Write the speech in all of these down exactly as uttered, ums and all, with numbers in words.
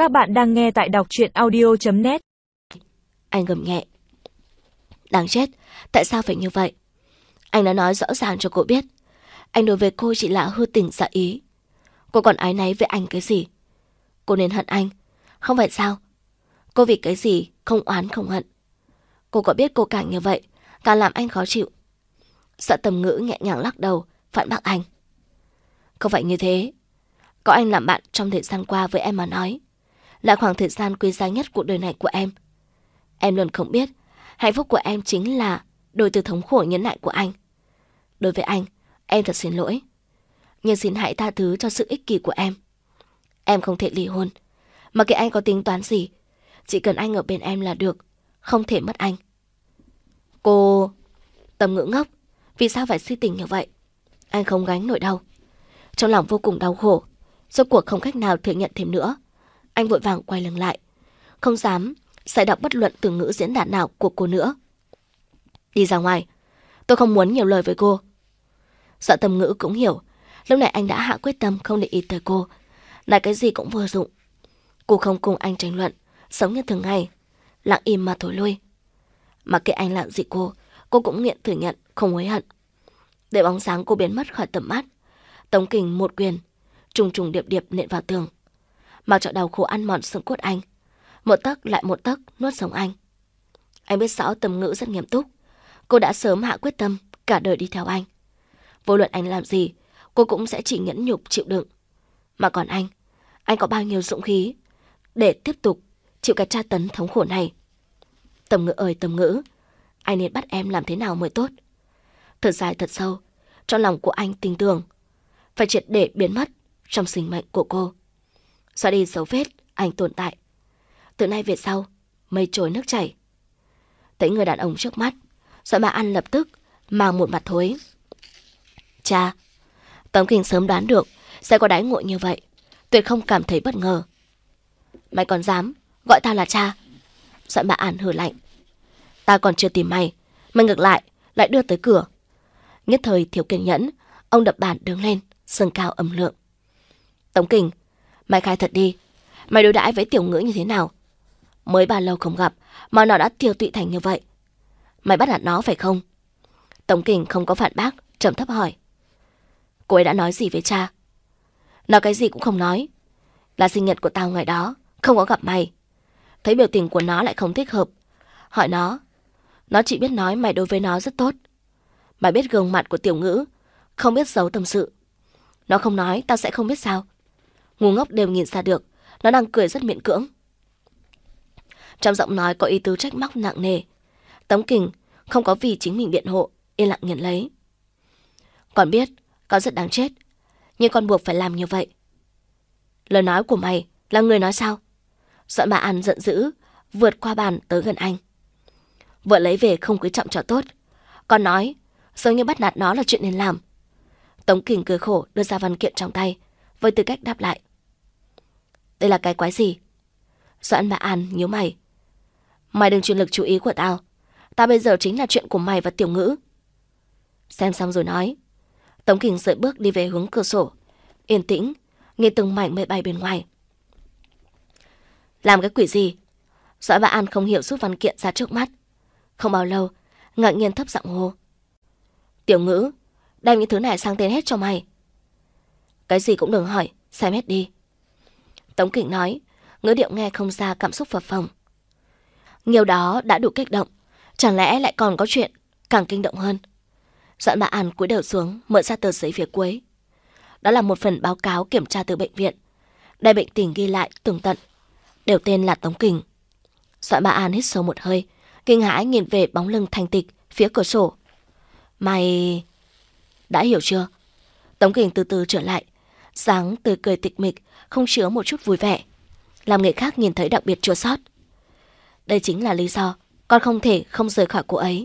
Các bạn đang nghe tại đọc truyện audio chấm net. Anh gầm nhẹ. Đáng chết, tại sao phải như vậy? Anh đã nói rõ ràng cho cô biết, anh đối với cô chỉ là hư tình giả ý. Cô còn áy náy với anh cái gì? Cô nên hận anh, không phải sao? Cô vì cái gì không oán không hận? Cô có biết cô càng như vậy càng làm anh khó chịu? Sợ Tầm Ngữ nhẹ nhàng lắc đầu, phản bác anh. Không phải như thế. Có anh làm bạn trong thời gian qua với em mà nói, là khoảng thời gian quý giá nhất cuộc đời này của em. Em luôn không biết, hạnh phúc của em chính là đôi từ thống khổ nhẫn nại của anh. Đối với anh, em thật xin lỗi. Nhưng xin hãy tha thứ cho sự ích kỷ của em. Em không thể ly hôn, mà kệ anh có tính toán gì, chỉ cần anh ở bên em là được, không thể mất anh. Cô... Tầm Ngữ ngốc, vì sao phải si tình như vậy? Anh không gánh nổi đâu. Trong lòng vô cùng đau khổ, rốt cuộc không cách nào thừa nhận thêm nữa. Anh vội vàng quay lưng lại, không dám sai đọc bất luận từ ngữ diễn đạt nào của cô nữa. Đi ra ngoài, tôi không muốn nhiều lời với cô. Sợ Tầm Ngữ cũng hiểu, lúc này anh đã hạ quyết tâm không để ý tới cô, nói cái gì cũng vô dụng. Cô không cùng anh tranh luận, sống như thường ngày, lặng im mà thối lui. Mà kệ anh làm gì cô, cô cũng nguyện thừa nhận, không hối hận. Để bóng dáng cô biến mất khỏi tầm mắt, Tống Kình một quyền trùng trùng điệp điệp nện vào tường, mặc cho đau khổ ăn mòn xương cốt anh, một tấc lại một tấc nuốt sống anh. Anh biết rõ Tầm Ngữ rất nghiêm túc, cô đã sớm hạ quyết tâm cả đời đi theo anh. Vô luận anh làm gì, cô cũng sẽ chỉ nhẫn nhục chịu đựng. Mà còn anh, anh có bao nhiêu dũng khí để tiếp tục chịu cái tra tấn thống khổ này? Tầm Ngữ ơi Tầm Ngữ, anh nên bắt em làm thế nào mới tốt? Thở dài thật sâu, trong lòng của anh tin tưởng phải triệt để biến mất trong sinh mệnh của cô, xóa đi dấu vết anh tồn tại. Từ nay về sau, mây trôi nước chảy. Thấy người đàn ông trước mắt, Doãn Bá An lập tức mang một mặt thối. Cha, Tống Kình sớm đoán được sẽ có đãi ngộ như vậy, tuyệt không cảm thấy bất ngờ. Mày còn dám gọi ta là cha? Doãn Bá An hừ lạnh. Ta còn chưa tìm mày, mày ngược lại lại đưa tới cửa. Nhất thời thiếu kiên nhẫn, ông đập bàn đứng lên, sừng cao âm lượng. Tống Kình, mày khai thật đi, mày đối đãi với Tiểu Ngữ như thế nào? Mới bao lâu không gặp mà nó đã tiêu tụy thành như vậy? Mày bắt nạt nó phải không? Tống Kình không có phản bác, trầm thấp hỏi. Cô ấy đã nói gì với cha? Nó cái gì cũng không nói. Là sinh nhật của tao ngày đó, không có gặp mày. Thấy biểu tình của nó lại không thích hợp, hỏi nó. Nó chỉ biết nói mày đối với nó rất tốt. Mày biết gương mặt của Tiểu Ngữ, không biết giấu tâm sự. Nó không nói, tao sẽ không biết sao. Ngu ngốc đều nhìn ra được, nó đang cười rất miễn cưỡng. Trong giọng nói có ý tứ trách móc nặng nề. Tống Kình không có vì chính mình biện hộ, yên lặng nhận lấy. Con biết, con rất đáng chết, nhưng con buộc phải làm như vậy. Lời nói của mày là người nói sao? Doãn Bá An giận dữ, vượt qua bàn tới gần anh. Vợ lấy về không quý trọng cho tốt. Con nói, giống như bắt nạt nó là chuyện nên làm. Tống Kình cười khổ đưa ra văn kiện trong tay, với tư cách đáp lại. Đây là cái quái gì? Doãn Bá An nhíu mày. Mày đừng truyền lực chú ý của tao. Tao bây giờ chính là chuyện của mày và Tiểu Ngữ. Xem xong rồi nói. Tống Kình sợi bước đi về hướng cửa sổ, yên tĩnh, nghe từng mảnh mây bay bên ngoài. Làm cái quỷ gì? Doãn Bá An không hiểu rút văn kiện ra trước mắt. Không bao lâu, ngạc nhiên thấp giọng hô. Tiểu Ngữ, đem những thứ này sang tên hết cho mày. Cái gì cũng đừng hỏi, xem hết đi. Tống Kình nói, ngữ điệu nghe không ra cảm xúc phập phồng. Nhiều đó đã đủ kích động, chẳng lẽ lại còn có chuyện càng kinh động hơn? Doãn Bá An cúi đầu xuống, mở ra tờ giấy phía cuối. Đó là một phần báo cáo kiểm tra từ bệnh viện. Đại bệnh tình ghi lại tường tận, đều tên là Tống Kình. Doãn Bá An hít sâu một hơi, kinh hãi nhìn về bóng lưng thanh tịch phía cửa sổ. Mày... đã hiểu chưa? Tống Kình từ từ trở lại, dáng tươi cười tịch mịch, không chứa một chút vui vẻ, làm người khác nhìn thấy đặc biệt chua xót. Đây chính là lý do con không thể không rời khỏi cô ấy.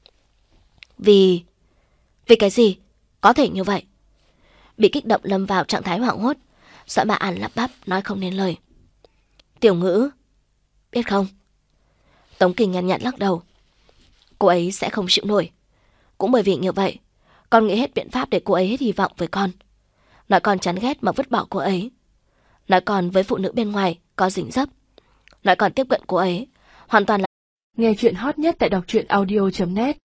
Vì... Vì cái gì? Có thể như vậy? Bị kích động lâm vào trạng thái hoảng hốt, Doãn Bá An lắp bắp nói không nên lời. Tiểu Ngữ, biết không? Tống Kình nhàn nhạt lắc đầu. Cô ấy sẽ không chịu nổi. Cũng bởi vì như vậy, con nghĩ hết biện pháp để cô ấy hết hy vọng với con. Nói con chán ghét mà vứt bỏ cô ấy. Nói con với phụ nữ bên ngoài có rình rập. Lại còn tiếp cận cô ấy, hoàn toàn là... Nghe chuyện hot nhất tại đọc truyện audio chấm net